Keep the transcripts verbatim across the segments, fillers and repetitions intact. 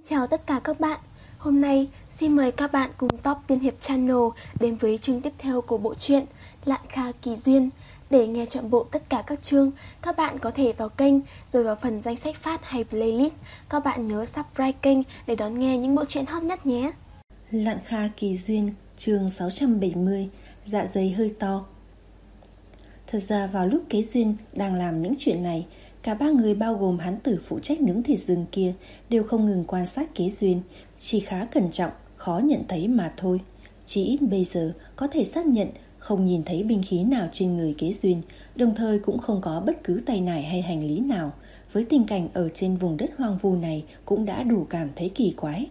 Chào tất cả các bạn. Hôm nay xin mời các bạn cùng Top Tiên Hiệp Channel đến với chương tiếp theo của bộ truyện Lạn Kha Kỳ Duyên. Để nghe trọn bộ tất cả các chương, các bạn có thể vào kênh rồi vào phần danh sách phát hay playlist. Các bạn nhớ subscribe kênh để đón nghe những bộ truyện hot nhất nhé. Lạn Kha Kỳ Duyên, chương sáu trăm bảy mươi, dạ dày hơi to. Thật ra vào lúc Kế Duyên đang làm những chuyện này, cả ba người bao gồm hắn tử phụ trách nướng thịt rừng kia đều không ngừng quan sát Kế Duyên, chỉ khá cẩn trọng, khó nhận thấy mà thôi. Chỉ ít bây giờ có thể xác nhận không nhìn thấy binh khí nào trên người Kế Duyên, đồng thời cũng không có bất cứ tay nải hay hành lý nào. Với tình cảnh ở trên vùng đất hoang vu này cũng đã đủ cảm thấy kỳ quái.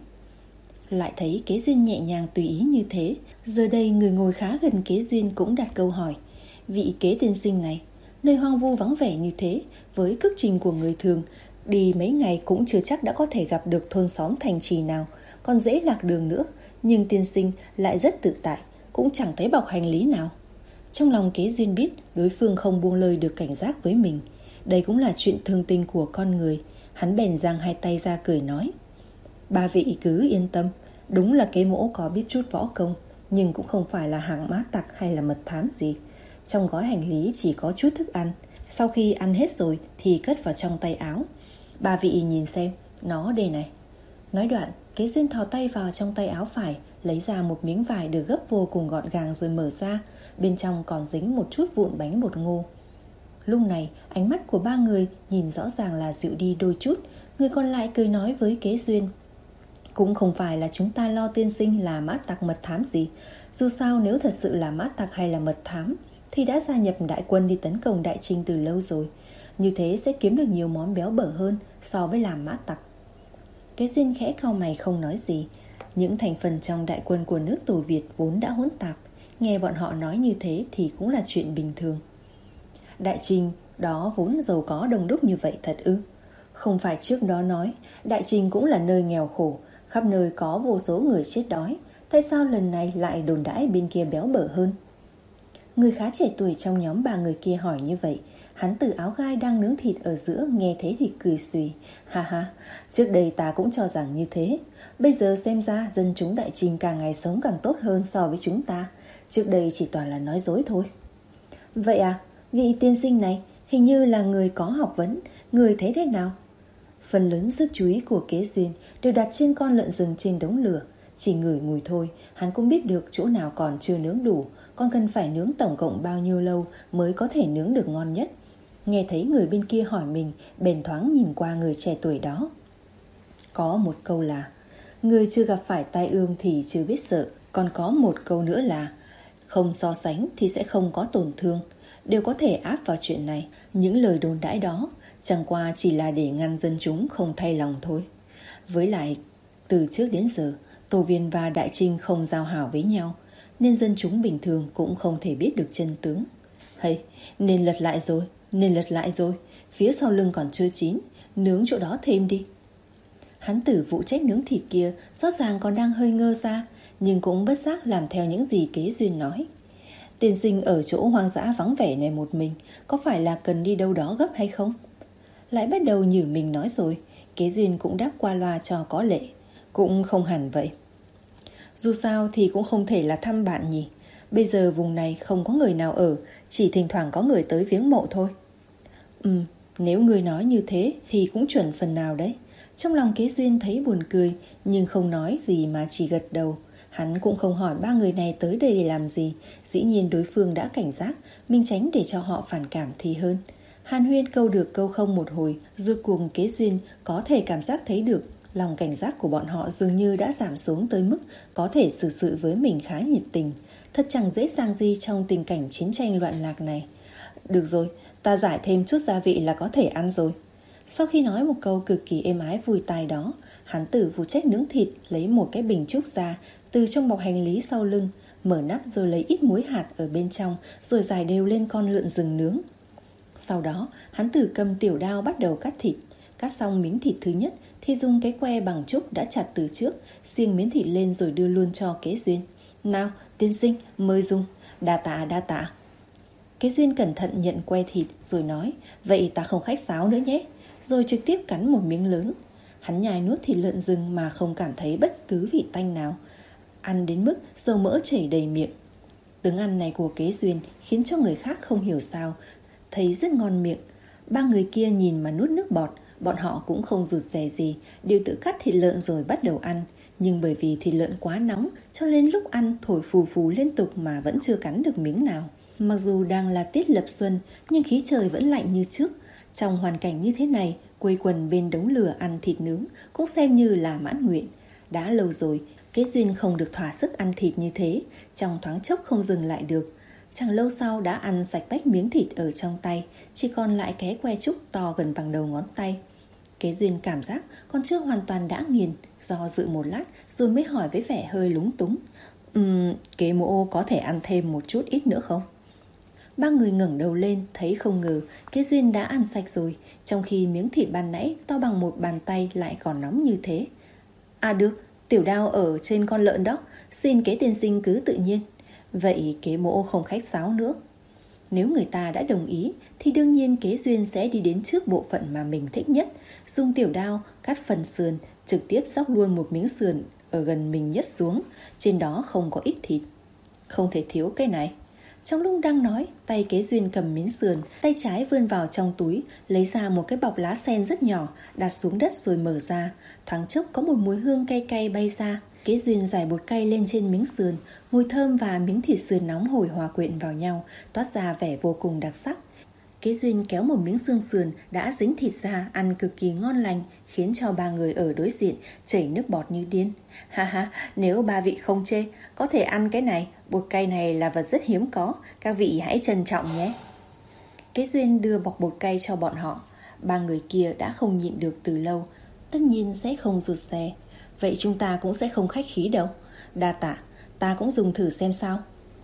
Lại thấy Kế Duyên nhẹ nhàng tùy ý như thế, giờ đây người ngồi khá gần Kế Duyên cũng đặt câu hỏi: vị Kế tiên sinh này, nơi hoang vu vắng vẻ như thế, với cước trình của người thường, đi mấy ngày cũng chưa chắc đã có thể gặp được thôn xóm thành trì nào, còn dễ lạc đường nữa. Nhưng tiên sinh lại rất tự tại, cũng chẳng thấy bọc hành lý nào. Trong lòng Kế Duyên biết đối phương không buông lời được cảnh giác với mình. Đây cũng là chuyện thường tình của con người. Hắn bèn giang hai tay ra cười nói: ba vị cứ yên tâm, đúng là Kế mỗ có biết chút võ công, nhưng cũng không phải là hàng mã tặc hay là mật thám gì. Trong gói hành lý chỉ có chút thức ăn, sau khi ăn hết rồi thì cất vào trong tay áo. Ba vị nhìn xem, nó đây này. Nói đoạn, Kế Duyên thò tay vào trong tay áo phải, lấy ra một miếng vải được gấp vô cùng gọn gàng rồi mở ra. Bên trong còn dính một chút vụn bánh bột ngô. Lúc này, ánh mắt của ba người nhìn rõ ràng là dịu đi đôi chút. Người còn lại cười nói với Kế Duyên: cũng không phải là chúng ta lo tiên sinh là mã tặc mật thám gì. Dù sao nếu thật sự là mã tặc hay là mật thám thì đã gia nhập đại quân đi tấn công Đại Trinh từ lâu rồi. Như thế sẽ kiếm được nhiều món béo bở hơn so với làm mã tặc. Kế Duyên khẽ cau mày không nói gì. Những thành phần trong đại quân của nước Tổ Việt vốn đã hỗn tạp, nghe bọn họ nói như thế thì cũng là chuyện bình thường. Đại Trinh đó vốn giàu có đông đúc như vậy thật ư? Không phải trước đó nói Đại Trinh cũng là nơi nghèo khổ, khắp nơi có vô số người chết đói, tại sao lần này lại đồn đãi bên kia béo bở hơn? Người khá trẻ tuổi trong nhóm ba người kia hỏi như vậy. Hắn tử áo gai đang nướng thịt ở giữa nghe thế thì cười xùy: ha ha, trước đây ta cũng cho rằng như thế, bây giờ xem ra dân chúng Đại Trinh càng ngày sống càng tốt hơn so với chúng ta. Trước đây chỉ toàn là nói dối thôi. Vậy à, vị tiên sinh này hình như là người có học vấn, người thấy thế nào? Phần lớn sức chú ý của Kế Duyên đều đặt trên con lợn rừng trên đống lửa. Chỉ ngửi mùi thôi, hắn cũng biết được chỗ nào còn chưa nướng đủ, còn cần phải nướng tổng cộng bao nhiêu lâu mới có thể nướng được ngon nhất. Nghe thấy người bên kia hỏi mình, bèn thoáng nhìn qua người trẻ tuổi đó. Có một câu là người chưa gặp phải tai ương thì chưa biết sợ. Còn có một câu nữa là không so sánh thì sẽ không có tổn thương. Đều có thể áp vào chuyện này. Những lời đồn đãi đó chẳng qua chỉ là để ngăn dân chúng không thay lòng thôi. Với lại, từ trước đến giờ Tổ Viên và Đại Trinh không giao hảo với nhau, nên dân chúng bình thường cũng không thể biết được chân tướng. Hay, nên lật lại rồi, nên lật lại rồi, phía sau lưng còn chưa chín, nướng chỗ đó thêm đi. Hắn tử phụ trách nướng thịt kia rõ ràng còn đang hơi ngơ ra, nhưng cũng bất giác làm theo những gì Kế Duyên nói. Tiên sinh ở chỗ hoang dã vắng vẻ này một mình, có phải là cần đi đâu đó gấp hay không? Lại bắt đầu nhử mình nói rồi. Kế Duyên cũng đáp qua loa cho có lệ: cũng không hẳn vậy. Dù sao thì cũng không thể là thăm bạn nhỉ. Bây giờ vùng này không có người nào ở, chỉ thỉnh thoảng có người tới viếng mộ thôi. Ừ, nếu người nói như thế thì cũng chuẩn phần nào đấy. Trong lòng Kế Duyên thấy buồn cười, nhưng không nói gì mà chỉ gật đầu. Hắn cũng không hỏi ba người này tới đây để làm gì. Dĩ nhiên đối phương đã cảnh giác, mình tránh để cho họ phản cảm thì hơn. Hàn huyên câu được câu không một hồi, rốt cuộc Kế Duyên có thể cảm giác thấy được lòng cảnh giác của bọn họ dường như đã giảm xuống tới mức có thể xử sự với mình khá nhiệt tình. Thật chẳng dễ dàng gì trong tình cảnh chiến tranh loạn lạc này. Được rồi, ta giải thêm chút gia vị là có thể ăn rồi. Sau khi nói một câu cực kỳ êm ái vui tai đó, hắn tử phụ trách nướng thịt lấy một cái bình trúc ra từ trong bọc hành lý sau lưng, mở nắp rồi lấy ít muối hạt ở bên trong rồi rải đều lên con lợn rừng nướng. Sau đó hắn tử cầm tiểu đao bắt đầu cắt thịt. Cắt xong miếng thịt thứ nhất thì dùng cái que bằng trúc đã chặt từ trước, xiêng miếng thịt lên rồi đưa luôn cho Kế Duyên. Nào tiên sinh, mời dùng. Đa tạ đa tạ. Kế Duyên cẩn thận nhận que thịt rồi nói: vậy ta không khách sáo nữa nhé. Rồi trực tiếp cắn một miếng lớn. Hắn nhai nuốt thịt lợn rừng mà không cảm thấy bất cứ vị tanh nào, ăn đến mức dầu mỡ chảy đầy miệng. Tướng ăn này của Kế Duyên khiến cho người khác không hiểu sao thấy rất ngon miệng. Ba người kia nhìn mà nuốt nước bọt. Bọn họ cũng không rụt rè gì, đều tự cắt thịt lợn rồi bắt đầu ăn. Nhưng bởi vì thịt lợn quá nóng, cho nên lúc ăn thổi phù phù liên tục mà vẫn chưa cắn được miếng nào. Mặc dù đang là tiết lập xuân, nhưng khí trời vẫn lạnh như trước. Trong hoàn cảnh như thế này, quây quần bên đống lửa ăn thịt nướng cũng xem như là mãn nguyện. Đã lâu rồi, Kế Duyên không được thỏa sức ăn thịt như thế, trong thoáng chốc không dừng lại được. Chẳng lâu sau đã ăn sạch bách miếng thịt ở trong tay, chỉ còn lại cái que trúc to gần bằng đầu ngón tay. Kế Duyên cảm giác còn chưa hoàn toàn đã nghiền, do dự một lát rồi mới hỏi với vẻ hơi lúng túng. Ừm, Kế Mỗ có thể ăn thêm một chút ít nữa không? Ba người ngẩng đầu lên thấy không ngờ Kế Duyên đã ăn sạch rồi, trong khi miếng thịt ban nãy to bằng một bàn tay lại còn nóng như thế. À được, tiểu đao ở trên con lợn đó, xin Kế tiên sinh cứ tự nhiên. Vậy Kế Mỗ không khách sáo nữa. Nếu người ta đã đồng ý thì đương nhiên Kế Duyên sẽ đi đến trước bộ phận mà mình thích nhất, dùng tiểu đao cắt phần sườn, trực tiếp xóc luôn một miếng sườn ở gần mình nhất xuống, trên đó không có ít thịt. Không thể thiếu cái này. Trong lúc đang nói, tay Kế Duyên cầm miếng sườn, tay trái vươn vào trong túi, lấy ra một cái bọc lá sen rất nhỏ, đặt xuống đất rồi mở ra. Thoáng chốc có một mùi hương cay cay bay ra. Kế Duyên rải bột cay lên trên miếng sườn, mùi thơm và miếng thịt sườn nóng hổi hòa quyện vào nhau, toát ra vẻ vô cùng đặc sắc. Kế Duyên kéo một miếng xương sườn đã dính thịt ra, ăn cực kỳ ngon lành, khiến cho ba người ở đối diện chảy nước bọt như điên. Ha ha, nếu ba vị không chê, có thể ăn cái này, bột cay này là vật rất hiếm có, các vị hãy trân trọng nhé. Kế Duyên đưa bọc bột cay cho bọn họ. Ba người kia đã không nhịn được từ lâu, tất nhiên sẽ không rụt rè. Vậy chúng ta cũng sẽ không khách khí đâu. Đa tạ, ta cũng dùng thử xem sao.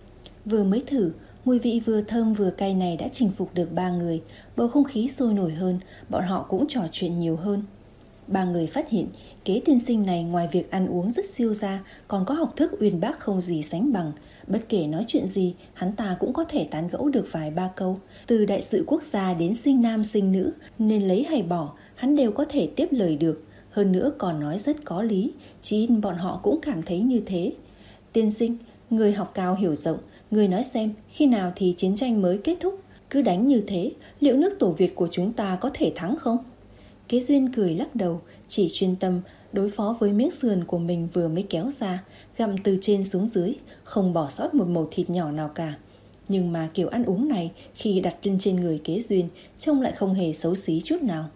Vừa mới thử, mùi vị vừa thơm vừa cay này đã chinh phục được ba người. Bầu không khí sôi nổi hơn, bọn họ cũng trò chuyện nhiều hơn. Ba người phát hiện Kế tiên sinh này ngoài việc ăn uống rất siêu ra, còn có học thức uyên bác không gì sánh bằng. Bất kể nói chuyện gì, hắn ta cũng có thể tán gẫu được vài ba câu. Từ đại sự quốc gia đến sinh nam sinh nữ, nên lấy hay bỏ, hắn đều có thể tiếp lời được. Hơn nữa còn nói rất có lý, chỉ ít bọn họ cũng cảm thấy như thế. Tiên sinh, người học cao hiểu rộng, người nói xem khi nào thì chiến tranh mới kết thúc. Cứ đánh như thế, liệu nước Tổ Việt của chúng ta có thể thắng không? Kế Duyên cười lắc đầu, chỉ chuyên tâm đối phó với miếng sườn của mình vừa mới kéo ra, gặm từ trên xuống dưới, không bỏ sót một mẩu thịt nhỏ nào cả. Nhưng mà kiểu ăn uống này khi đặt lên trên người Kế Duyên trông lại không hề xấu xí chút nào.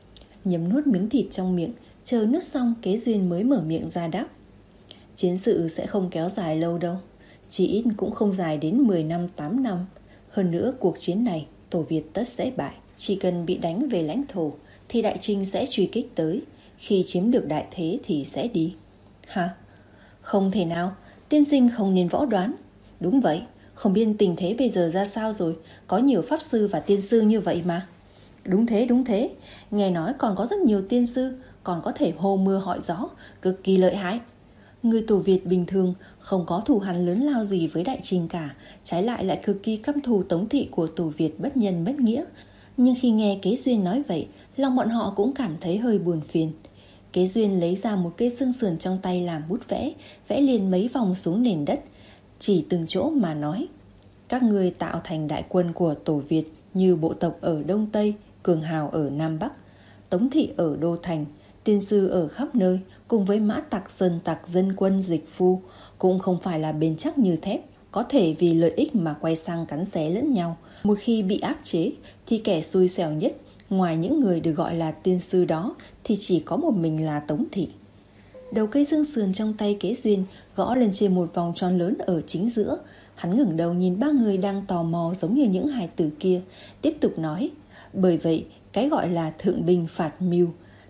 Nhấm nuốt miếng thịt trong miệng, chờ nuốt xong Kế Duyên mới mở miệng ra đáp. Chiến sự sẽ không kéo dài lâu đâu, chỉ ít cũng không dài đến mười năm tám năm. Hơn nữa cuộc chiến này Tổ Việt tất sẽ bại. Chỉ cần bị đánh về lãnh thổ thì Đại Trinh sẽ truy kích tới. Khi chiếm được đại thế thì sẽ đi. Hả? Không thể nào, tiên sinh không nên võ đoán. Đúng vậy, không biết tình thế bây giờ ra sao rồi, có nhiều pháp sư và tiên sư như vậy mà. Đúng thế, đúng thế, nghe nói còn có rất nhiều tiên sư, còn có thể hô mưa hỏi gió, cực kỳ lợi hại. Người Tổ Việt bình thường không có thù hằn lớn lao gì với Đại Trinh cả, trái lại lại cực kỳ căm thù Tống thị của Tổ Việt bất nhân bất nghĩa. Nhưng khi nghe Kế Duyên nói vậy, lòng bọn họ cũng cảm thấy hơi buồn phiền. Kế Duyên lấy ra một cây xương sườn trong tay làm bút vẽ, vẽ liền mấy vòng xuống nền đất, chỉ từng chỗ mà nói. Các ngươi tạo thành đại quân của Tổ Việt như bộ tộc ở Đông Tây, cường hào ở Nam Bắc, Tống thị ở Đô Thành, tiên sư ở khắp nơi, cùng với mã tặc, sơn tặc, dân quân, dịch phu, cũng không phải là bền chắc như thép, có thể vì lợi ích mà quay sang cắn xé lẫn nhau. Một khi bị áp chế thì kẻ xui xẻo nhất, ngoài những người được gọi là tiên sư đó, thì chỉ có một mình là Tống thị. Đầu cây xương sườn trong tay Kế Duyên gõ lên trên một vòng tròn lớn ở chính giữa. Hắn ngẩng đầu nhìn ba người đang tò mò giống như những hài tử kia, tiếp tục nói. Bởi vậy, cái gọi là thượng binh phạt mưu,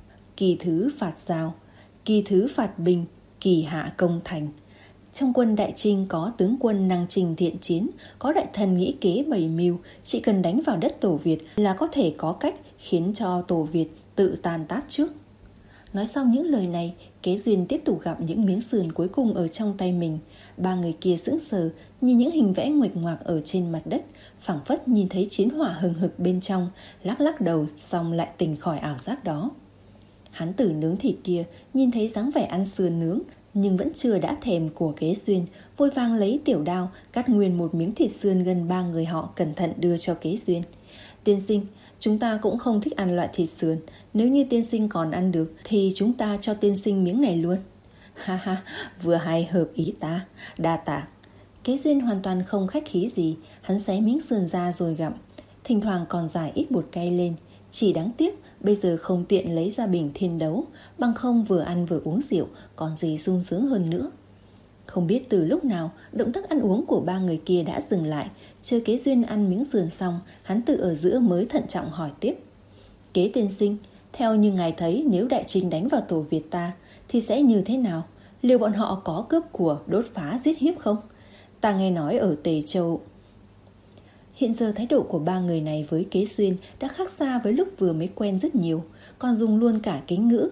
kỳ thứ phạt giao, kỳ thứ phạt binh, kỳ hạ công thành. Trong quân Đại Trinh có tướng quân năng trình thiện chiến, có đại thần nghĩ kế bày mưu, chỉ cần đánh vào đất Tổ Việt là có thể có cách khiến cho Tổ Việt tự tan tác trước. Nói xong những lời này, Kế Duyên tiếp tục gặp những miếng sườn cuối cùng ở trong tay mình. Ba người kia sững sờ nhìn những hình vẽ nguệch ngoạc ở trên mặt đất, phảng phất nhìn thấy chiến hỏa hừng hực bên trong, lắc lắc đầu xong lại tỉnh khỏi ảo giác đó. Hán tử nướng thịt kia nhìn thấy dáng vẻ ăn sườn nướng nhưng vẫn chưa đã thèm của Kế Duyên, vội vàng lấy tiểu đao cắt nguyên một miếng thịt sườn gần ba người họ, cẩn thận đưa cho Kế Duyên. Tiên sinh, chúng ta cũng không thích ăn loại thịt sườn, nếu như tiên sinh còn ăn được thì chúng ta cho tiên sinh miếng này luôn. Ha ha, vừa hay hợp ý ta, đa tạ. Kế Duyên hoàn toàn không khách khí gì, hắn xé miếng sườn ra rồi gặm, thỉnh thoảng còn rải ít bột cay lên. Chỉ đáng tiếc bây giờ không tiện lấy ra bình thiên đấu, bằng không vừa ăn vừa uống rượu còn gì sung sướng hơn nữa. Không biết từ lúc nào động tác ăn uống của ba người kia đã dừng lại. Chờ Kế Duyên ăn miếng sườn xong, hắn tự ở giữa mới thận trọng hỏi tiếp. Kế tiên sinh, theo như ngài thấy, nếu Đại Trinh đánh vào tổ Việt ta thì sẽ như thế nào? Liệu bọn họ có cướp của, đốt phá, giết hiếp không? Ta nghe nói ở Tề Châu... Hiện giờ thái độ của ba người này với Kế Duyên đã khác xa với lúc vừa mới quen rất nhiều, còn dùng luôn cả kính ngữ.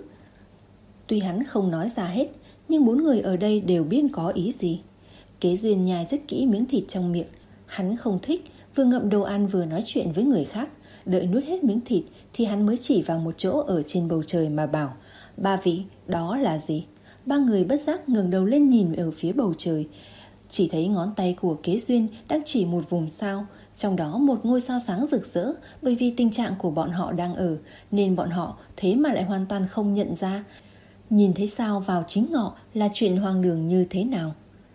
Tuy hắn không nói ra hết, nhưng bốn người ở đây đều biết có ý gì. Kế Duyên nhai rất kỹ miếng thịt trong miệng. Hắn không thích vừa ngậm đồ ăn vừa nói chuyện với người khác. Đợi nuốt hết miếng thịt thì hắn mới chỉ vào một chỗ ở trên bầu trời mà bảo: Ba vị, đó là gì? Ba người bất giác ngẩng đầu lên nhìn ở phía bầu trời. Chỉ thấy ngón tay của Kế Duyên đang chỉ một vùng sao, trong đó một ngôi sao sáng rực rỡ. Bởi vì tình trạng của bọn họ đang ở nên bọn họ thế mà lại hoàn toàn không nhận ra nhìn thấy sao vào chính ngọ là chuyện hoang đường như thế nào.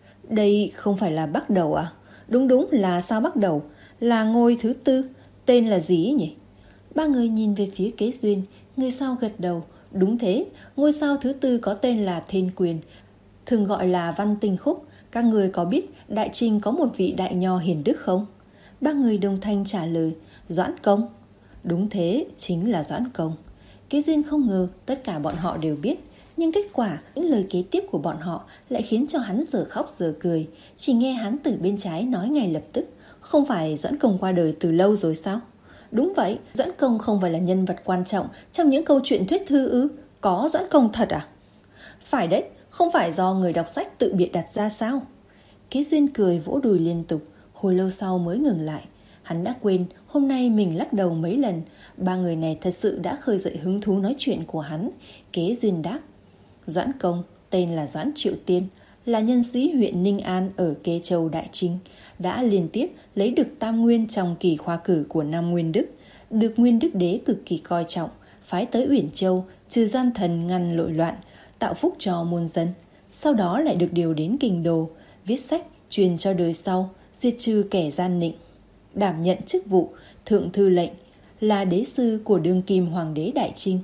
Đây không phải là Bắc Đầu à? Đúng đúng là sao Bắc Đầu, là ngôi thứ tư. Tên là gì nhỉ? Ba người nhìn về phía Kế Duyên. Người sau gật đầu. Đúng thế, ngôi sao thứ tư có tên là Thiên Quyền, thường gọi là Văn Tinh Khúc. Các người có biết Đại Trinh có một vị đại nho hiền đức không? Ba người đồng thanh trả lời: Doãn Công. Đúng thế, chính là Doãn Công. Kế Duyên không ngờ tất cả bọn họ đều biết, nhưng kết quả những lời kế tiếp của bọn họ lại khiến cho hắn giờ khóc giờ cười. Chỉ nghe hắn từ bên trái nói ngay lập tức: Không phải Doãn Công qua đời từ lâu rồi sao? Đúng vậy, Doãn Công không phải là nhân vật quan trọng trong những câu chuyện thuyết thư ư? Có Doãn Công thật à? Phải đấy, không phải do người đọc sách tự bịa đặt ra sao? Kế Duyên cười vỗ đùi liên tục, hồi lâu sau mới ngừng lại. Hắn đã quên hôm nay mình lắc đầu mấy lần. Ba người này thật sự đã khơi dậy hứng thú nói chuyện của hắn. Kế Duyên đáp: Doãn Công tên là Doãn Triệu Tiên, là nhân sĩ huyện Ninh An ở Kê Châu Đại Trinh, đã liên tiếp lấy được tam nguyên trong kỳ khoa cử của Nam Nguyên Đức, được Nguyên Đức Đế cực kỳ coi trọng, phái tới Uyển Châu trừ gian thần, ngăn nội loạn, tạo phúc cho muôn dân. Sau đó lại được điều đến Kinh Đô, viết sách truyền cho đời sau, diệt trừ kẻ gian nịnh, đảm nhận chức vụ thượng thư lệnh, là đế sư của đương kim hoàng đế Đại Trinh.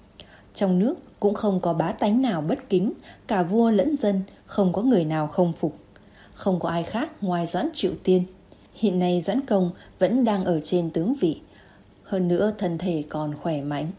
Trong nước cũng không có bá tánh nào bất kính, cả vua lẫn dân không có người nào không phục. Không có ai khác ngoài Doãn Triệu Tiên. Hiện nay Doãn Công vẫn đang ở trên tướng vị, hơn nữa thân thể còn khỏe mạnh.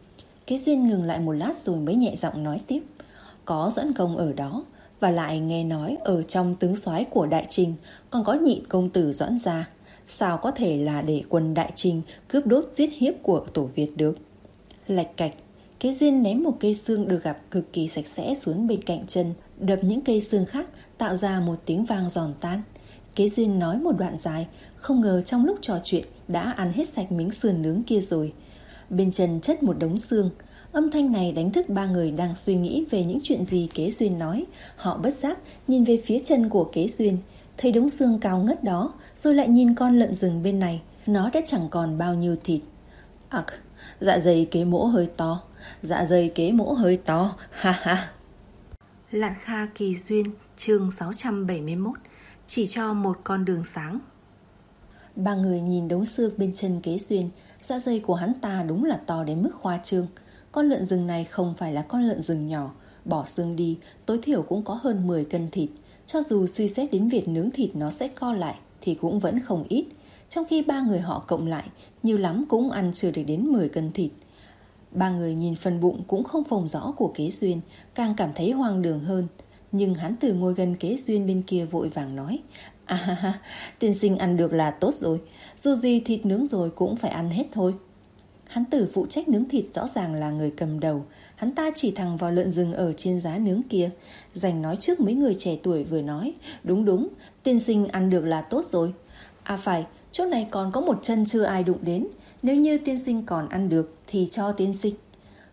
Kế Duyên ngừng lại một lát rồi mới nhẹ giọng nói tiếp: Có Doãn Công ở đó, và lại nghe nói ở trong tướng soái của Đại Trinh còn có nhị công tử Doãn gia. Sao có thể là để quân Đại Trinh cướp đốt giết hiếp của tổ Việt được? Lạch cạch, Kế Duyên ném một cây xương được gặp cực kỳ sạch sẽ xuống bên cạnh chân, đập những cây xương khác tạo ra một tiếng vang giòn tan. Kế Duyên nói một đoạn dài, không ngờ trong lúc trò chuyện đã ăn hết sạch miếng sườn nướng kia rồi. Bên chân chất một đống xương. Âm thanh này đánh thức ba người đang suy nghĩ về những chuyện gì Kế Duyên nói. Họ bất giác nhìn về phía chân của Kế Duyên, thấy đống xương cao ngất đó, rồi lại nhìn con lợn rừng bên này, nó đã chẳng còn bao nhiêu thịt. Ặc, dạ dày Kế mỗ hơi to, dạ dày Kế mỗ hơi to, ha ha. Lạn Kha Kỳ Duyên, chương sáu trăm bảy mươi mốt, chỉ cho một con đường sáng. Ba người nhìn đống xương bên chân Kế Duyên, dạ dày của hắn ta đúng là to đến mức khoa trương. Con lợn rừng này không phải là con lợn rừng nhỏ, bỏ xương đi tối thiểu cũng có hơn mười cân thịt. Cho dù suy xét đến việc nướng thịt nó sẽ co lại thì cũng vẫn không ít. Trong khi ba người họ cộng lại, nhiều lắm cũng ăn chưa được đến mười cân thịt. Ba người nhìn phần bụng cũng không phồng rõ của Kế Duyên, càng cảm thấy hoang đường hơn. Nhưng hắn từ ngồi gần Kế Duyên bên kia vội vàng nói: À ha ha, tiên sinh ăn được là tốt rồi, dù gì thịt nướng rồi cũng phải ăn hết thôi. Hắn tử phụ trách nướng thịt rõ ràng là người cầm đầu. Hắn ta chỉ thẳng vào lợn rừng ở trên giá nướng kia, giành nói trước mấy người trẻ tuổi vừa nói: Đúng đúng, tiên sinh ăn được là tốt rồi. À phải, chỗ này còn có một chân chưa ai đụng đến, nếu như tiên sinh còn ăn được thì cho tiên sinh.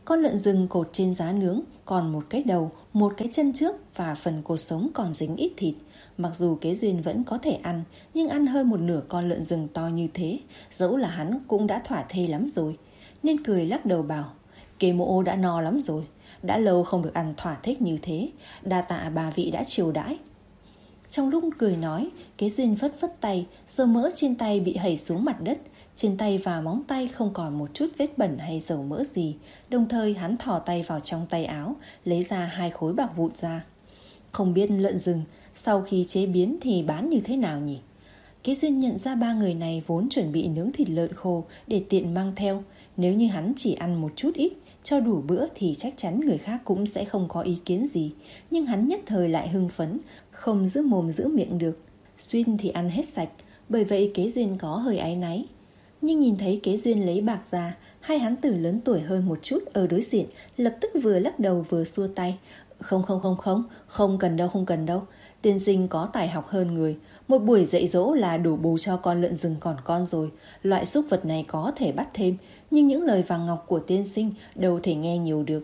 Con lợn rừng cột trên giá nướng còn một cái đầu, một cái chân trước và phần cột sống còn dính ít thịt. Mặc dù Kế Duyên vẫn có thể ăn, nhưng ăn hơn một nửa con lợn rừng to như thế, dẫu là hắn cũng đã thỏa thê lắm rồi. Nên cười lắc đầu bảo, Kế mỗ đã no lắm rồi, đã lâu không được ăn thỏa thích như thế, đa tạ bà vị đã chiều đãi. Trong lúc cười nói, Kế Duyên phất phất tay, dầu mỡ trên tay bị hẩy xuống mặt đất. Trên tay và móng tay không còn một chút vết bẩn hay dầu mỡ gì. Đồng thời hắn thò tay vào trong tay áo, lấy ra hai khối bạc vụn ra. Không biết lợn rừng sau khi chế biến thì bán như thế nào nhỉ? Kế Duyên nhận ra ba người này vốn chuẩn bị nướng thịt lợn khô để tiện mang theo. Nếu như hắn chỉ ăn một chút ít, cho đủ bữa thì chắc chắn người khác cũng sẽ không có ý kiến gì. Nhưng hắn nhất thời lại hưng phấn, không giữ mồm giữ miệng được. Xuyên thì ăn hết sạch, bởi vậy Kế Duyên có hơi áy náy. Nhưng nhìn thấy Kế Duyên lấy bạc ra, hai hán tử lớn tuổi hơn một chút ở đối diện lập tức vừa lắc đầu vừa xua tay. Không không không không, không cần đâu không cần đâu. Tiên sinh có tài học hơn người. Một buổi dạy dỗ là đủ bù cho con lợn rừng còn con rồi. Loại súc vật này có thể bắt thêm, nhưng những lời vàng ngọc của tiên sinh đâu thể nghe nhiều được.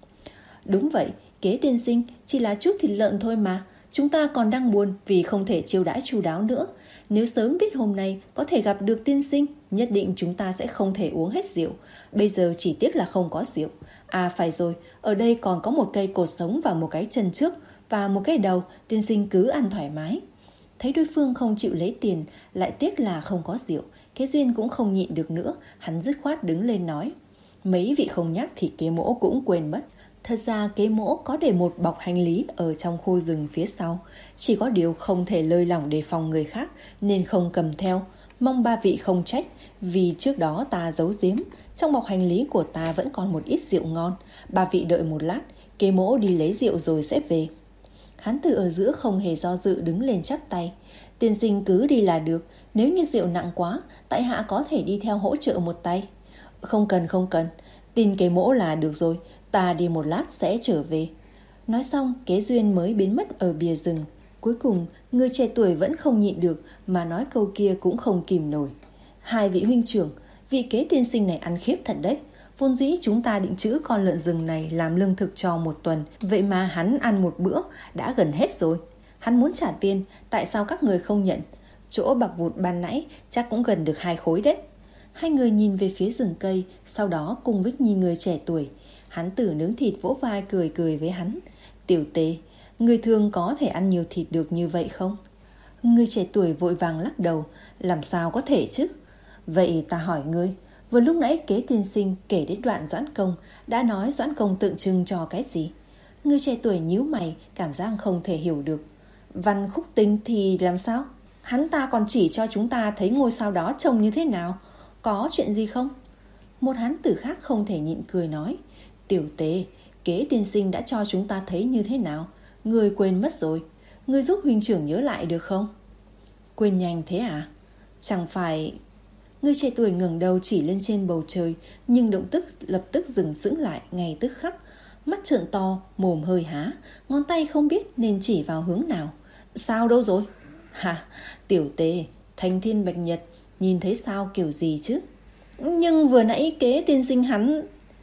Đúng vậy, Kế tiên sinh, chỉ là chút thịt lợn thôi mà. Chúng ta còn đang buồn vì không thể chiêu đãi chu đáo nữa. Nếu sớm biết hôm nay có thể gặp được tiên sinh, nhất định chúng ta sẽ không thể uống hết rượu. Bây giờ chỉ tiếc là không có rượu. À phải rồi, ở đây còn có một cây cột sống và một cái chân trước và một cái đầu, tiên sinh cứ ăn thoải mái. Thấy đối phương không chịu lấy tiền, lại tiếc là không có rượu, Kế Duyên cũng không nhịn được nữa, hắn dứt khoát đứng lên nói. Mấy vị không nhắc thì Kế mỗ cũng quên mất. Thật ra Kế mỗ có để một bọc hành lý ở trong khu rừng phía sau, chỉ có điều không thể lơi lỏng đề phòng người khác nên không cầm theo. Mong ba vị không trách, vì trước đó ta giấu giếm, trong bọc hành lý của ta vẫn còn một ít rượu ngon. Ba vị đợi một lát, Kế mỗ đi lấy rượu rồi sẽ về. Hán tử ở giữa không hề do dự đứng lên chắp tay. Tiên sinh cứ đi là được, nếu như rượu nặng quá, tại hạ có thể đi theo hỗ trợ một tay. Không cần không cần, tin Kế mỗ là được rồi, ta đi một lát sẽ trở về. Nói xong, Kế Duyên mới biến mất ở bìa rừng. Cuối cùng, người trẻ tuổi vẫn không nhịn được mà nói câu kia cũng không kìm nổi. Hai vị huynh trưởng, vị Kế tiên sinh này ăn khiếp thật đấy. Vốn dĩ chúng ta định trữ con lợn rừng này làm lương thực cho một tuần, vậy mà hắn ăn một bữa đã gần hết rồi. Hắn muốn trả tiền, tại sao các người không nhận? Chỗ bạc vụt ban nãy chắc cũng gần được hai khối đấy. Hai người nhìn về phía rừng cây, sau đó cùng với nhìn người trẻ tuổi. Hán tử nướng thịt vỗ vai cười cười với hắn. Tiểu Tề, người thường có thể ăn nhiều thịt được như vậy không? Người trẻ tuổi vội vàng lắc đầu. Làm sao có thể chứ? Vậy ta hỏi ngươi, vừa lúc nãy Kế tiên sinh kể đến đoạn Doãn Công, đã nói Doãn Công tượng trưng cho cái gì? Người trẻ tuổi nhíu mày, cảm giác không thể hiểu được. Văn Khúc Tinh thì làm sao? Hắn ta còn chỉ cho chúng ta thấy ngôi sao đó trông như thế nào. Có chuyện gì không? Một hán tử khác không thể nhịn cười nói. Tiểu Tề, Kế tiên sinh đã cho chúng ta thấy như thế nào? Ngươi quên mất rồi. Ngươi giúp huynh trưởng nhớ lại được không? Quên nhanh thế à? Chẳng phải... Người trẻ tuổi ngẩng đầu chỉ lên trên bầu trời, nhưng động tức lập tức dừng sững lại ngay tức khắc. Mắt trợn to, mồm hơi há, ngón tay không biết nên chỉ vào hướng nào. Sao đâu rồi? Hả, Tiểu Tề, Thanh Thiên Bạch Nhật, nhìn thấy sao kiểu gì chứ? Nhưng vừa nãy Kế tiên sinh hắn...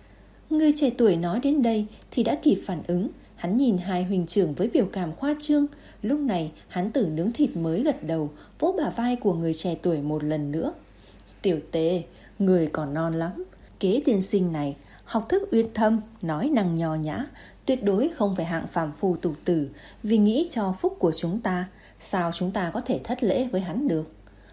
Người trẻ tuổi nói đến đây thì đã kịp phản ứng. Hắn nhìn hai huynh trưởng với biểu cảm khoa trương. Lúc này hắn tử nướng thịt mới gật đầu, vỗ bả vai của người trẻ tuổi một lần nữa. Tiểu Tề, người còn non lắm. Kế tiên sinh này học thức uyên thâm, nói năng nho nhã, tuyệt đối không phải hạng phàm phu tục tử. Vì nghĩ cho phúc của chúng ta, sao chúng ta có thể thất lễ với hắn được?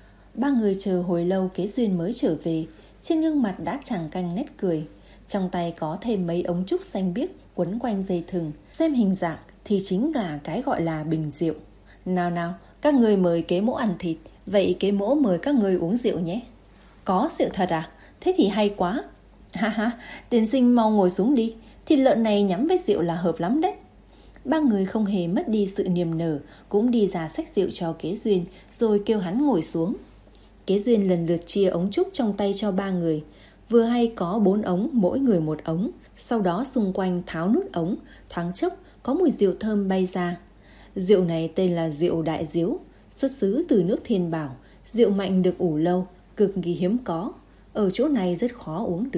Ba người chờ hồi lâu Kế Duyên mới trở về. Trên gương mặt đã tràn canh nét cười. Trong tay có thêm mấy ống trúc xanh biếc quấn quanh dây thừng. Xem hình dạng thì chính là cái gọi là bình rượu. Nào nào, các người mời Kế mỗ ăn thịt, vậy Kế mỗ mời các người uống rượu nhé. Có rượu thật à? Thế thì hay quá. Ha ha, tiên sinh mau ngồi xuống đi. Thịt lợn này nhắm với rượu là hợp lắm đấy. Ba người không hề mất đi sự niềm nở, cũng đi ra xách rượu cho Kế Duyên, rồi kêu hắn ngồi xuống. Kế Duyên lần lượt chia ống trúc trong tay cho ba người. Vừa hay có bốn ống, mỗi người một ống. Sau đó xung quanh tháo nút ống, thoáng chốc có mùi rượu thơm bay ra. Rượu này tên là rượu Đại Diếu, xuất xứ từ nước Thiên Bảo. Rượu mạnh được ủ lâu, cực kỳ hiếm có. Ở chỗ này rất khó uống được.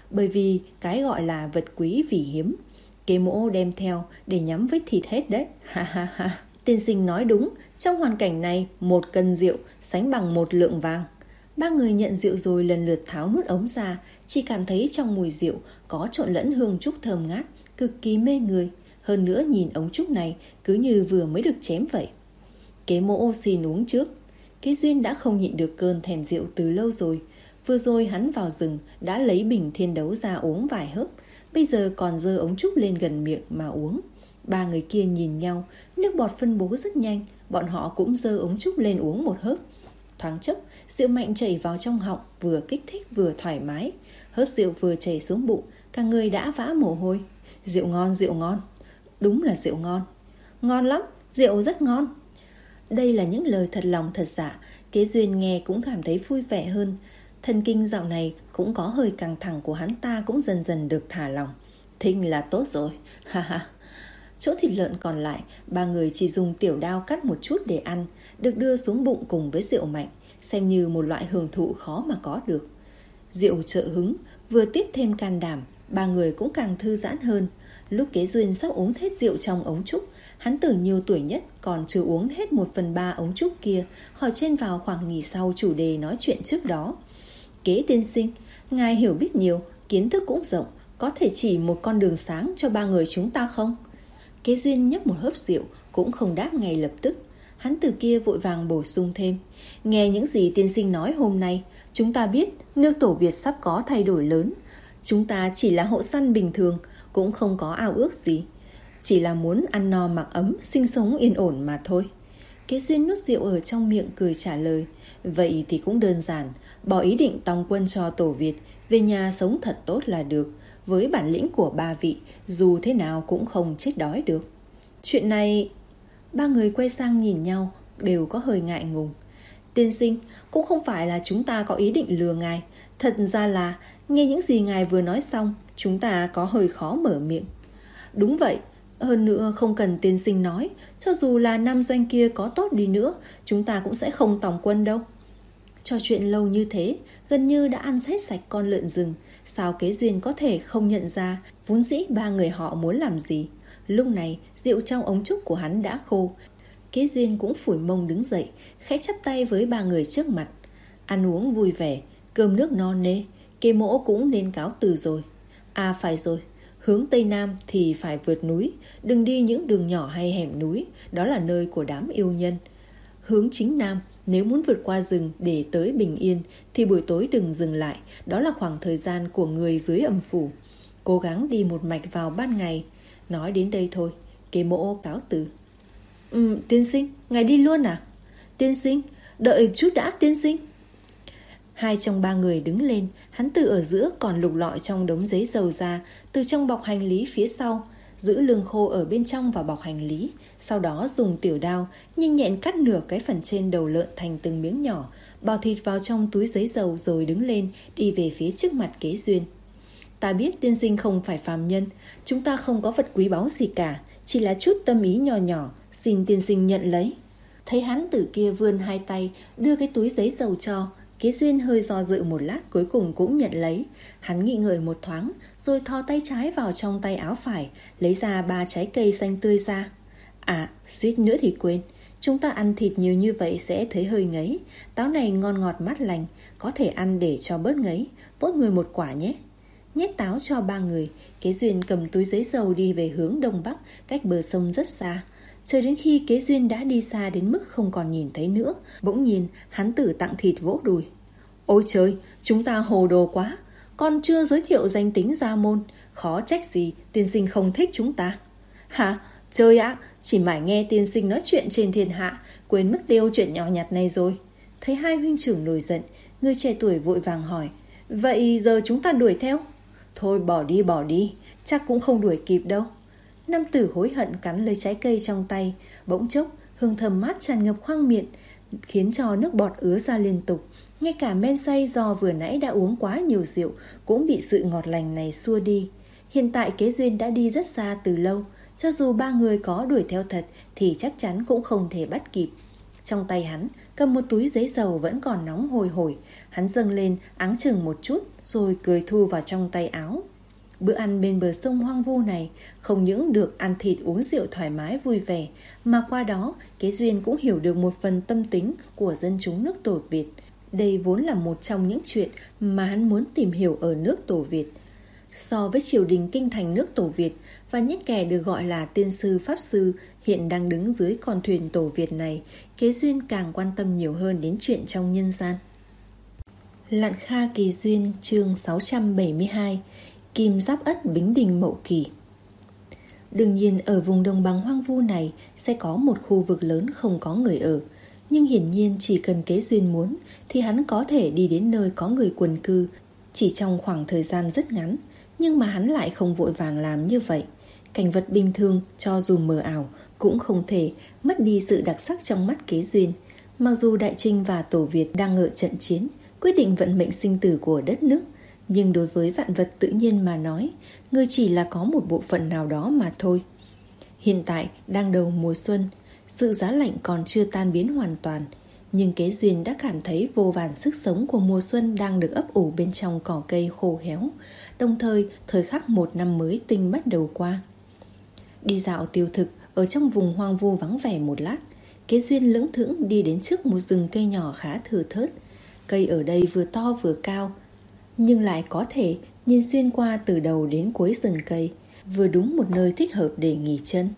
bởi vì cái gọi là vật quý vì hiếm. Kế mỗ đem theo để nhắm với thịt hết đấy. Ha ha ha. Tiên sinh nói đúng, trong hoàn cảnh này một cân rượu sánh bằng một lượng vàng. Ba người nhận rượu rồi lần lượt tháo nút ống ra, chỉ cảm thấy trong mùi rượu có trộn lẫn hương trúc thơm ngát, cực kỳ mê người. Hơn nữa nhìn ống trúc này cứ như vừa mới được chém vậy. Kế mỗ xin uống trước. Kế Duyên đã không nhịn được cơn thèm rượu từ lâu rồi. Vừa rồi hắn vào rừng đã lấy bình thiên đấu ra uống vài hớp, bây giờ còn giơ ống trúc lên gần miệng mà uống. Ba người kia nhìn nhau, nước bọt phân bố rất nhanh, bọn họ cũng giơ ống trúc lên uống một hớp. Thoáng chốc, rượu mạnh chảy vào trong họng, vừa kích thích vừa thoải mái. Hớp rượu vừa chảy xuống bụng, cả người đã vã mồ hôi. Rượu ngon, rượu ngon. Đúng là rượu ngon. Ngon lắm, rượu rất ngon. Đây là những lời thật lòng thật dạ. Kế Duyên nghe cũng cảm thấy vui vẻ hơn. Thần kinh dạo này cũng có hơi căng thẳng của hắn ta cũng dần dần được thả lỏng. Thinh là tốt rồi. Ha ha. Chỗ thịt lợn còn lại, ba người chỉ dùng tiểu đao cắt một chút để ăn, được đưa xuống bụng cùng với rượu mạnh, xem như một loại hưởng thụ khó mà có được. Rượu trợ hứng, vừa tiếp thêm can đảm, ba người cũng càng thư giãn hơn. Lúc Kế Duyên sắp uống hết rượu trong ống trúc, hắn từ nhiều tuổi nhất còn chưa uống hết một phần ba ống trúc kia, hỏi chen vào khoảng nghỉ sau chủ đề nói chuyện trước đó. Kế tiên sinh, ngài hiểu biết nhiều, kiến thức cũng rộng, có thể chỉ một con đường sáng cho ba người chúng ta không? Kế Duyên nhấp một hớp rượu cũng không đáp ngay lập tức. Hắn từ kia vội vàng bổ sung thêm. Nghe những gì tiên sinh nói hôm nay, chúng ta biết nước Tổ Việt sắp có thay đổi lớn. Chúng ta chỉ là hộ săn bình thường, cũng không có ao ước gì. Chỉ là muốn ăn no mặc ấm, sinh sống yên ổn mà thôi. Kế Duyên nuốt rượu ở trong miệng cười trả lời. Vậy thì cũng đơn giản, bỏ ý định tòng quân cho Tổ Việt, về nhà sống thật tốt là được. Với bản lĩnh của ba vị, dù thế nào cũng không chết đói được. Chuyện này... Ba người quay sang nhìn nhau, đều có hơi ngại ngùng. Tiên sinh, cũng không phải là chúng ta có ý định lừa ngài. Thật ra là, nghe những gì ngài vừa nói xong, chúng ta có hơi khó mở miệng. Đúng vậy, hơn nữa không cần tiên sinh nói, cho dù là nam doanh kia có tốt đi nữa, chúng ta cũng sẽ không tòng quân đâu. Trò chuyện lâu như thế, gần như đã ăn hết sạch con lợn rừng. Sao Kế Duyên có thể không nhận ra vốn dĩ ba người họ muốn làm gì? Lúc này rượu trong ống trúc của hắn đã khô. Kế Duyên cũng phủi mông đứng dậy, khẽ chắp tay với ba người trước mặt. Ăn uống vui vẻ, cơm nước no nê, Kế mỗ cũng nên cáo từ rồi. À phải rồi, hướng Tây Nam thì phải vượt núi, đừng đi những đường nhỏ hay hẻm núi, đó là nơi của đám yêu nhân. Hướng chính Nam, nếu muốn vượt qua rừng để tới bình yên thì buổi tối đừng dừng lại, đó là khoảng thời gian của người dưới âm phủ. Cố gắng đi một mạch vào ban ngày. Nói đến đây thôi, Kế mỗ cáo từ. Ừ, tiên sinh, ngài đi luôn à? Tiên sinh, đợi chút đã tiên sinh. Hai trong ba người đứng lên, hắn từ ở giữa còn lục lọi trong đống giấy dầu ra, từ trong bọc hành lý phía sau, giữ lương khô ở bên trong vào bọc hành lý, sau đó dùng tiểu đao nhanh nhẹn cắt nửa cái phần trên đầu lợn thành từng miếng nhỏ, bào thịt vào trong túi giấy dầu rồi đứng lên đi về phía trước mặt Kế Duyên. Ta biết tiên sinh không phải phàm nhân, chúng ta không có vật quý báu gì cả, chỉ là chút tâm ý nhỏ nhỏ, xin tiên sinh nhận lấy. Thấy hắn từ kia vươn hai tay đưa cái túi giấy dầu cho, Kế Duyên hơi do dự một lát cuối cùng cũng nhận lấy. Hắn nghĩ ngợi một thoáng rồi thò tay trái vào trong tay áo phải, lấy ra ba trái cây xanh tươi ra. À, suýt nữa thì quên, chúng ta ăn thịt nhiều như vậy sẽ thấy hơi ngấy. Táo này ngon ngọt mát lành, có thể ăn để cho bớt ngấy, mỗi người một quả nhé. Nhét táo cho ba người, Kế Duyên cầm túi giấy dầu đi về hướng đông bắc, cách bờ sông rất xa. Chờ đến khi Kế Duyên đã đi xa đến mức không còn nhìn thấy nữa, bỗng nhiên hắn tử tặng thịt vỗ đùi. Ôi trời, chúng ta hồ đồ quá, còn chưa giới thiệu danh tính gia môn, khó trách gì tiên sinh không thích chúng ta. Hả? Trời ạ, chỉ mải nghe tiên sinh nói chuyện trên thiên hạ, quên mất tiêu chuyện nhỏ nhặt này rồi. Thấy hai huynh trưởng nổi giận, người trẻ tuổi vội vàng hỏi, vậy giờ chúng ta đuổi theo? Thôi bỏ đi bỏ đi, chắc cũng không đuổi kịp đâu. Nam tử hối hận cắn lấy trái cây trong tay, bỗng chốc hương thơm mát tràn ngập khoang miệng, khiến cho nước bọt ứa ra liên tục. Ngay cả men say do vừa nãy đã uống quá nhiều rượu cũng bị sự ngọt lành này xua đi. Hiện tại Kế Duyên đã đi rất xa từ lâu, cho dù ba người có đuổi theo thật thì chắc chắn cũng không thể bắt kịp. Trong tay hắn cầm một túi giấy dầu vẫn còn nóng hôi hổi. Hắn dâng lên áng chừng một chút rồi cười thu vào trong tay áo. Bữa ăn bên bờ sông hoang vu này không những được ăn thịt uống rượu thoải mái vui vẻ, mà qua đó Kế Duyên cũng hiểu được một phần tâm tính của dân chúng nước Tổ Việt. Đây vốn là một trong những chuyện mà hắn muốn tìm hiểu ở nước Tổ Việt. So với triều đình kinh thành nước Tổ Việt và những kẻ được gọi là tiên sư pháp sư hiện đang đứng dưới con thuyền Tổ Việt này, Kế Duyên càng quan tâm nhiều hơn đến chuyện trong nhân gian. Lạn Kha Kỳ Duyên chương sáu trăm bảy mươi hai. Kim Giáp Ất Bính Đinh Mậu Kỷ. Đương nhiên ở vùng đồng bằng hoang vu này sẽ có một khu vực lớn không có người ở. Nhưng hiển nhiên chỉ cần Kế Duyên muốn thì hắn có thể đi đến nơi có người quần cư chỉ trong khoảng thời gian rất ngắn. Nhưng mà hắn lại không vội vàng làm như vậy. Cảnh vật bình thường cho dù mờ ảo cũng không thể mất đi sự đặc sắc trong mắt Kế Duyên. Mặc dù Đại Trinh và Tổ Việt đang ở trận chiến quyết định vận mệnh sinh tử của đất nước, nhưng đối với vạn vật tự nhiên mà nói, người chỉ là có một bộ phận nào đó mà thôi. Hiện tại đang đầu mùa xuân, sự giá lạnh còn chưa tan biến hoàn toàn, nhưng Kế Duyên đã cảm thấy vô vàn sức sống của mùa xuân đang được ấp ủ bên trong cỏ cây khô héo. Đồng thời thời khắc một năm mới tinh bắt đầu qua. Đi dạo tiêu thực ở trong vùng hoang vu vắng vẻ một lát, Kế Duyên lững thững đi đến trước một rừng cây nhỏ khá thưa thớt. Cây ở đây vừa to vừa cao, nhưng lại có thể nhìn xuyên qua từ đầu đến cuối rừng cây, vừa đúng một nơi thích hợp để nghỉ chân.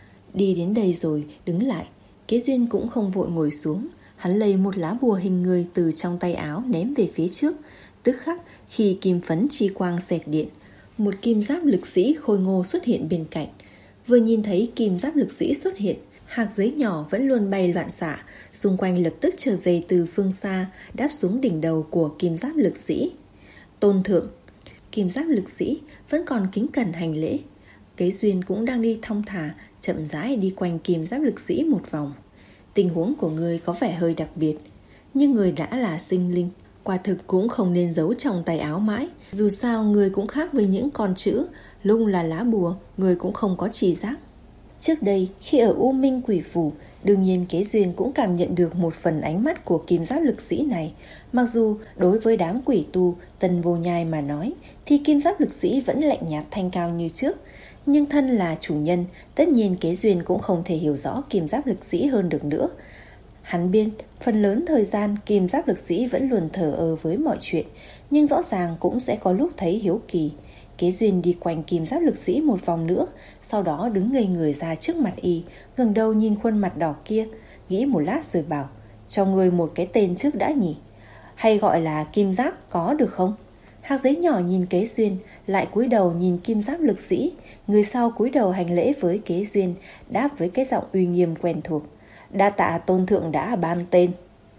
Đi đến đây rồi đứng lại, Kế Duyên cũng không vội ngồi xuống. Hắn lấy một lá bùa hình người từ trong tay áo ném về phía trước. Tức khắc khi kim phấn chi quang xẹt điện, một kim giáp lực sĩ khôi ngô xuất hiện bên cạnh. Vừa nhìn thấy kim giáp lực sĩ xuất hiện, hạt giấy nhỏ vẫn luôn bay loạn xạ, xung quanh lập tức trở về từ phương xa, đáp xuống đỉnh đầu của kim giáp lực sĩ. Tôn thượng. Kim giáp lực sĩ vẫn còn kính cẩn hành lễ. Kế Duyên cũng đang đi thong thả, chậm rãi đi quanh kim giáp lực sĩ một vòng. Tình huống của người có vẻ hơi đặc biệt, nhưng người đã là sinh linh, quả thực cũng không nên giấu trong tay áo mãi. Dù sao người cũng khác với những con chữ, lung là lá bùa, người cũng không có tri giác. Trước đây khi ở U Minh Quỷ Phủ, đương nhiên Kế Duyên cũng cảm nhận được một phần ánh mắt của kim giáp lực sĩ này. Mặc dù đối với đám quỷ tu Tân Vô Nhai mà nói thì kim giáp lực sĩ vẫn lạnh nhạt thanh cao như trước, nhưng thân là chủ nhân, tất nhiên Kế Duyên cũng không thể hiểu rõ kim giáp lực sĩ hơn được nữa. Hắn biết phần lớn thời gian kim giáp lực sĩ vẫn luôn thờ ơ với mọi chuyện, nhưng rõ ràng cũng sẽ có lúc thấy hiếu kỳ. Kế Duyên đi quanh kim giáp lực sĩ một vòng nữa, sau đó đứng ngây người ra trước mặt y, ngẩng đầu nhìn khuôn mặt đỏ kia, nghĩ một lát rồi bảo: cho người một cái tên trước đã nhỉ, hay gọi là kim giáp có được không? Hạt giấy nhỏ nhìn Kế Duyên, lại cúi đầu nhìn kim giáp lực sĩ. Người sau cúi đầu hành lễ với Kế Duyên, đáp với cái giọng uy nghiêm quen thuộc: đa tạ tôn thượng đã ban tên.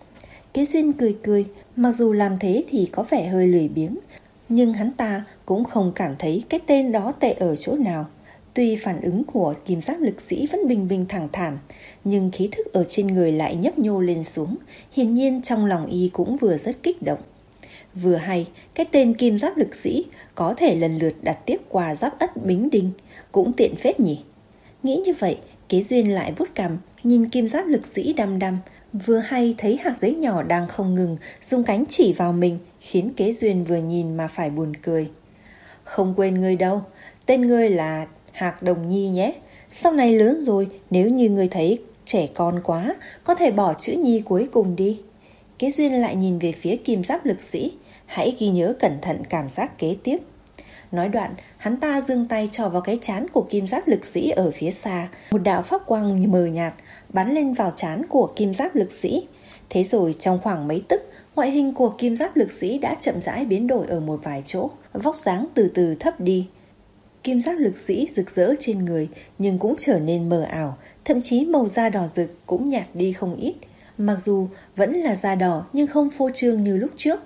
Kế Duyên cười cười, mặc dù làm thế thì có vẻ hơi lười biếng, nhưng hắn ta cũng không cảm thấy cái tên đó tệ ở chỗ nào. Tuy phản ứng của kim giáp lực sĩ vẫn bình bình thản thản, nhưng khí thức ở trên người lại nhấp nhô lên xuống. Hiển nhiên trong lòng y cũng vừa rất kích động. Vừa hay cái tên kim giáp lực sĩ có thể lần lượt đặt tiếp qua Giáp Ất Bính Đinh, cũng tiện phết nhỉ. Nghĩ như vậy, Kế Duyên lại vuốt cằm nhìn kim giáp lực sĩ đăm đăm. Vừa hay thấy hạt giấy nhỏ đang không ngừng dùng cánh chỉ vào mình, khiến Kế Duyên vừa nhìn mà phải buồn cười. Không quên ngươi đâu, tên ngươi là Hạc Đồng Nhi nhé. Sau này lớn rồi, nếu như ngươi thấy trẻ con quá, có thể bỏ chữ Nhi cuối cùng đi. Kế Duyên lại nhìn về phía kim giáp lực sĩ, hãy ghi nhớ cẩn thận cảm giác kế tiếp. Nói đoạn, hắn ta giương tay trò vào cái trán của kim giáp lực sĩ ở phía xa. Một đạo pháp quang mờ nhạt bắn lên vào trán của kim giáp lực sĩ. Thế rồi trong khoảng mấy tức, ngoại hình của kim giáp lực sĩ đã chậm rãi biến đổi ở một vài chỗ, vóc dáng từ từ thấp đi. Kim giáp lực sĩ rực rỡ trên người nhưng cũng trở nên mờ ảo, thậm chí màu da đỏ rực cũng nhạt đi không ít. Mặc dù vẫn là da đỏ nhưng không phô trương như lúc trước.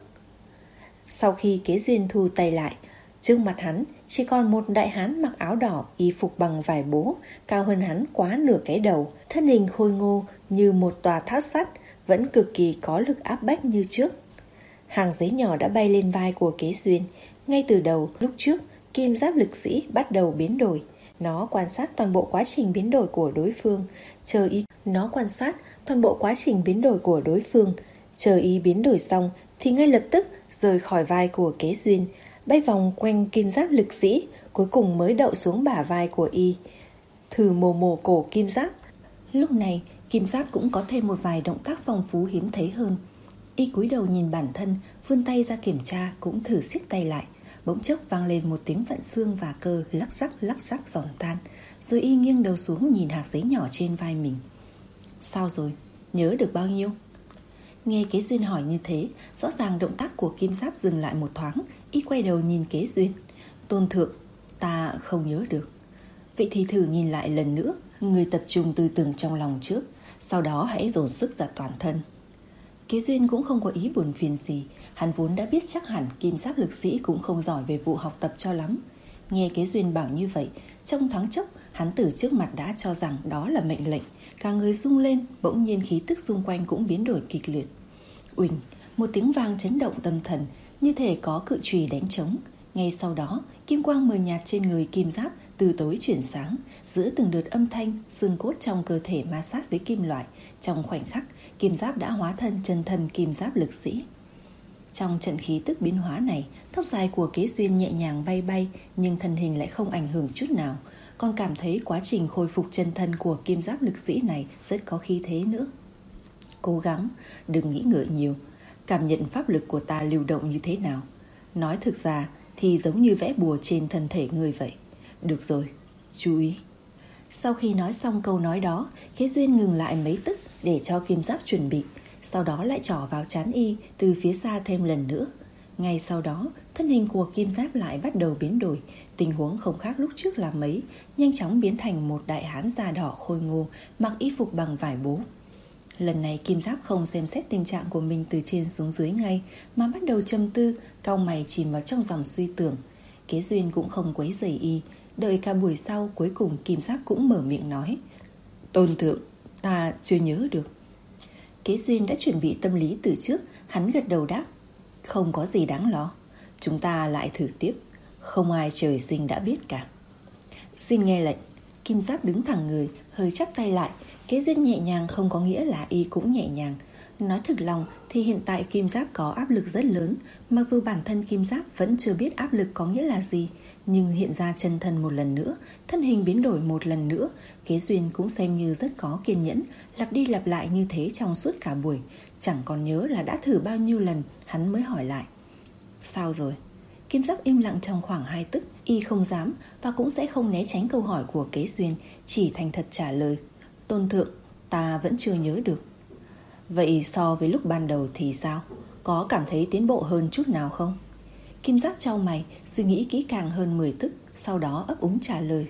Sau khi Kế Duyên thu tay lại, trước mặt hắn chỉ còn một đại hán mặc áo đỏ, y phục bằng vải bố, cao hơn hắn quá nửa cái đầu, thân hình khôi ngô như một tòa tháp sắt, vẫn cực kỳ có lực áp bách như trước. Hàng giấy nhỏ đã bay lên vai của Kế Duyên. Ngay từ đầu lúc trước, kim giáp lực sĩ bắt đầu biến đổi. nó quan sát toàn bộ quá trình biến đổi của đối phương, chờ ý nó quan sát toàn bộ quá trình biến đổi của đối phương, chờ ý biến đổi xong thì ngay lập tức rời khỏi vai của Kế Duyên, bay vòng quanh kim giáp lực sĩ, cuối cùng mới đậu xuống bả vai của y, thử mồ mồ cổ kim giáp. Lúc này kim giáp cũng có thêm một vài động tác phong phú hiếm thấy hơn. Y cúi đầu nhìn bản thân, vươn tay ra kiểm tra, cũng thử siết tay lại. Bỗng chốc vang lên một tiếng vặn xương và cơ lắc rắc lắc rắc giòn tan. Rồi y nghiêng đầu xuống nhìn hạt giấy nhỏ trên vai mình. Sao rồi? Nhớ được bao nhiêu? Nghe Kế Duyên hỏi như thế, rõ ràng động tác của kim giáp dừng lại một thoáng. Y quay đầu nhìn Kế Duyên. Tôn thượng, ta không nhớ được. Vậy thì thử nhìn lại lần nữa. Người tập trung tư tưởng trong lòng trước, sau đó hãy dồn sức ra toàn thân. Kế Duyên cũng không có ý buồn phiền gì. Hắn vốn đã biết chắc hẳn kim giáp lực sĩ cũng không giỏi về vụ học tập cho lắm. Nghe Kế Duyên bảo như vậy, trong thoáng chốc hắn từ trước mặt đã cho rằng đó là mệnh lệnh. Cả người rung lên, bỗng nhiên khí tức xung quanh cũng biến đổi kịch liệt. Uỳnh, một tiếng vang chấn động tâm thần, như thể có cự chùy đánh trống. Ngay sau đó, kim quang mờ nhạt trên người kim giáp từ tối chuyển sáng, giữa từng đợt âm thanh, xương cốt trong cơ thể ma sát với kim loại. Trong khoảnh khắc, kim giáp đã hóa thân chân thân kim giáp lực sĩ. Trong trận khí tức biến hóa này, tóc dài của Kế Duyên nhẹ nhàng bay bay, nhưng thân hình lại không ảnh hưởng chút nào. Còn cảm thấy quá trình khôi phục chân thân của kim giáp lực sĩ này rất có khí thế nữa. Cố gắng, đừng nghĩ ngợi nhiều. Cảm nhận pháp lực của ta lưu động như thế nào. Nói thực ra thì giống như vẽ bùa trên thân thể người vậy. Được rồi, chú ý. Sau khi nói xong câu nói đó, Kế Duyên ngừng lại mấy tức để cho kim giáp chuẩn bị. Sau đó lại trỏ vào trán y từ phía xa thêm lần nữa. Ngay sau đó, thân hình của kim giáp lại bắt đầu biến đổi. Tình huống không khác lúc trước là mấy, nhanh chóng biến thành một đại hán da đỏ khôi ngô, mặc y phục bằng vải bố. Lần này kim giáp không xem xét tình trạng của mình từ trên xuống dưới ngay, mà bắt đầu trầm tư, cau mày chìm vào trong dòng suy tưởng. Kế Duyên cũng không quấy rầy y. Đợi cả buổi sau, cuối cùng kim giáp cũng mở miệng nói. Tôn thượng, ta chưa nhớ được. Kế Duyên đã chuẩn bị tâm lý từ trước, hắn gật đầu đáp. Không có gì đáng lo, chúng ta lại thử tiếp. Không ai trời sinh đã biết cả. Xin nghe lệnh. Kim giáp đứng thẳng người, hơi chắp tay lại. Kế Duyên nhẹ nhàng không có nghĩa là y cũng nhẹ nhàng. Nói thực lòng thì hiện tại kim giáp có áp lực rất lớn. Mặc dù bản thân kim giáp vẫn chưa biết áp lực có nghĩa là gì, nhưng hiện ra chân thân một lần nữa, thân hình biến đổi một lần nữa, Kế Duyên cũng xem như rất có kiên nhẫn, lặp đi lặp lại như thế trong suốt cả buổi. Chẳng còn nhớ là đã thử bao nhiêu lần, hắn mới hỏi lại. Sao rồi? Kim giáp im lặng trong khoảng hai tức, y không dám và cũng sẽ không né tránh câu hỏi của Kế Duyên, chỉ thành thật trả lời. Tôn thượng, ta vẫn chưa nhớ được. Vậy so với lúc ban đầu thì sao? Có cảm thấy tiến bộ hơn chút nào không? Kim giáp chau mày, suy nghĩ kỹ càng hơn mười tức, sau đó ấp úng trả lời.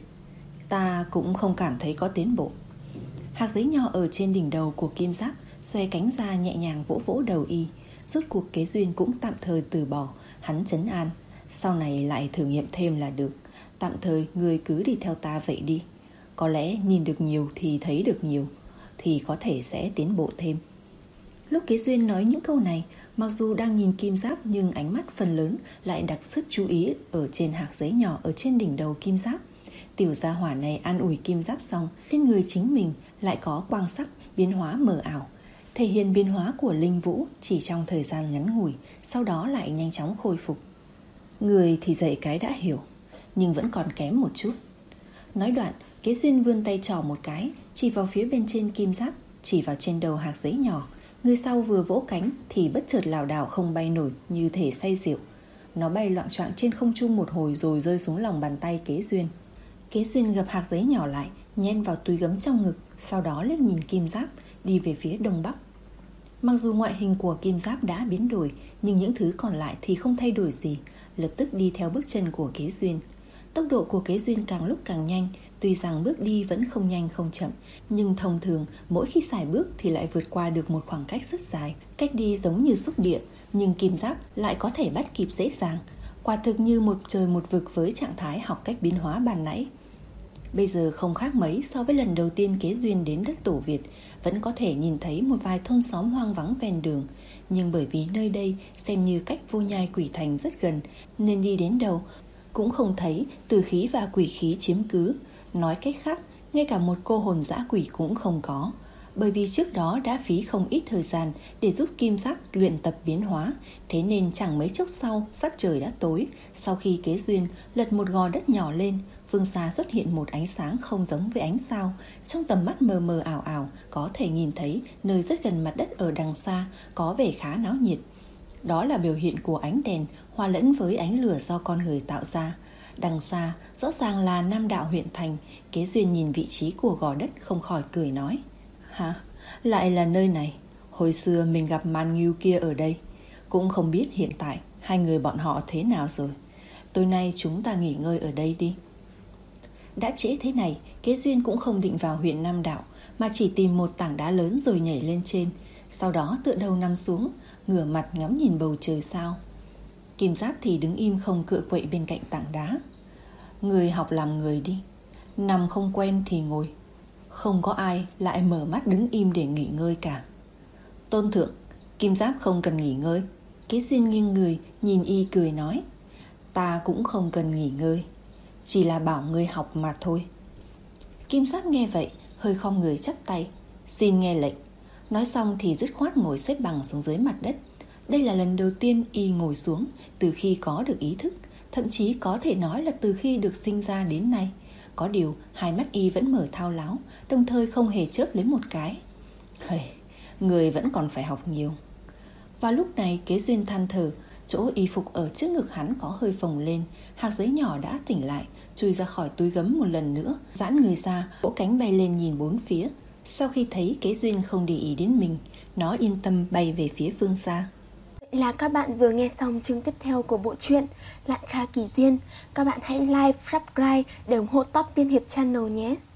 Ta cũng không cảm thấy có tiến bộ. Hạt giấy nhỏ ở trên đỉnh đầu của kim giáp xoay cánh ra nhẹ nhàng vỗ vỗ đầu y. Rốt cuộc Kế Duyên cũng tạm thời từ bỏ. Hắn trấn an. Sau này lại thử nghiệm thêm là được. Tạm thời người cứ đi theo ta vậy đi. Có lẽ nhìn được nhiều thì thấy được nhiều, thì có thể sẽ tiến bộ thêm. Lúc Kế Duyên nói những câu này, mặc dù đang nhìn kim giáp nhưng ánh mắt phần lớn lại đặt sức chú ý ở trên hạt giấy nhỏ ở trên đỉnh đầu kim giáp. Tiểu gia hỏa này an ủi kim giáp xong, trên người chính mình lại có quang sắc biến hóa mờ ảo, thể hiện biến hóa của linh vũ chỉ trong thời gian ngắn ngủi, sau đó lại nhanh chóng khôi phục. Người thì dạy cái đã hiểu, nhưng vẫn còn kém một chút. Nói đoạn, Kế Duyên vươn tay trỏ một cái, chỉ vào phía bên trên kim giáp, chỉ vào trên đầu hạt giấy nhỏ. Người sau vừa vỗ cánh thì bất chợt lảo đảo không bay nổi, như thể say rượu. Nó bay loạng choạng trên không trung một hồi rồi rơi xuống lòng bàn tay Kế Duyên. Kế Duyên gập hạt giấy nhỏ lại, nhen vào túi gấm trong ngực, sau đó liếc nhìn kim giáp, đi về phía đông bắc. Mặc dù ngoại hình của kim giáp đã biến đổi, nhưng những thứ còn lại thì không thay đổi gì, lập tức đi theo bước chân của Kế Duyên. Tốc độ của Kế Duyên càng lúc càng nhanh, tuy rằng bước đi vẫn không nhanh không chậm, nhưng thông thường mỗi khi xài bước thì lại vượt qua được một khoảng cách rất dài. Cách đi giống như xúc địa, nhưng kim giáp lại có thể bắt kịp dễ dàng. Quả thực như một trời một vực với trạng thái học cách biến hóa ban nãy. Bây giờ không khác mấy so với lần đầu tiên Kế Duyên đến đất Tổ Việt, vẫn có thể nhìn thấy một vài thôn xóm hoang vắng ven đường. Nhưng bởi vì nơi đây xem như cách Vô Nhai Quỷ Thành rất gần, nên đi đến đâu cũng không thấy tử khí và quỷ khí chiếm cứ. Nói cách khác, ngay cả một cô hồn dã quỷ cũng không có. Bởi vì trước đó đã phí không ít thời gian để giúp kim giác luyện tập biến hóa, thế nên chẳng mấy chốc sau sắc trời đã tối. Sau khi Kế Duyên lật một gò đất nhỏ lên, phương xa xuất hiện một ánh sáng không giống với ánh sao. Trong tầm mắt mờ mờ ảo ảo, có thể nhìn thấy nơi rất gần mặt đất ở đằng xa có vẻ khá náo nhiệt. Đó là biểu hiện của ánh đèn hòa lẫn với ánh lửa do con người tạo ra. Đằng xa rõ ràng là Nam Đạo huyện thành. Kế Duyên nhìn vị trí của gò đất không khỏi cười nói: Hả? Lại là nơi này. Hồi xưa mình gặp Man Ngưu kia ở đây. Cũng không biết hiện tại hai người bọn họ thế nào rồi. Tối nay chúng ta nghỉ ngơi ở đây đi. Đã trễ thế này, Kế Duyên cũng không định vào huyện Nam Đạo, mà chỉ tìm một tảng đá lớn rồi nhảy lên trên. Sau đó tựa đầu nằm xuống, ngửa mặt ngắm nhìn bầu trời sao. Kim Giác thì đứng im không cựa quậy bên cạnh tảng đá. Người học làm người đi. Nằm không quen thì ngồi. Không có ai lại mở mắt đứng im để nghỉ ngơi cả. Tôn thượng, Kim Giáp không cần nghỉ ngơi. Kế Duyên nghiêng người nhìn y cười nói: Ta cũng không cần nghỉ ngơi, chỉ là bảo ngươi học mà thôi. Kim Giáp nghe vậy hơi khom người chắp tay: Xin nghe lệnh. Nói xong thì dứt khoát ngồi xếp bằng xuống dưới mặt đất. Đây là lần đầu tiên y ngồi xuống từ khi có được ý thức, thậm chí có thể nói là từ khi được sinh ra đến nay. Có điều hai mắt y vẫn mở thao láo, đồng thời không hề chớp lấy một cái. Hây, người vẫn còn phải học nhiều. Vào lúc này Kế Duyên than thở, chỗ y phục ở trước ngực hắn có hơi phồng lên. Hạt giấy nhỏ đã tỉnh lại, chui ra khỏi túi gấm một lần nữa, giãn người ra, vỗ cánh bay lên nhìn bốn phía. Sau khi thấy Kế Duyên không để ý đến mình, nó yên tâm bay về phía phương xa. Vậy là các bạn vừa nghe xong chương tiếp theo của bộ truyện Lạn Kha Kỳ Duyên. Các bạn hãy like, subscribe để ủng hộ Top Tiên Hiệp Channel nhé.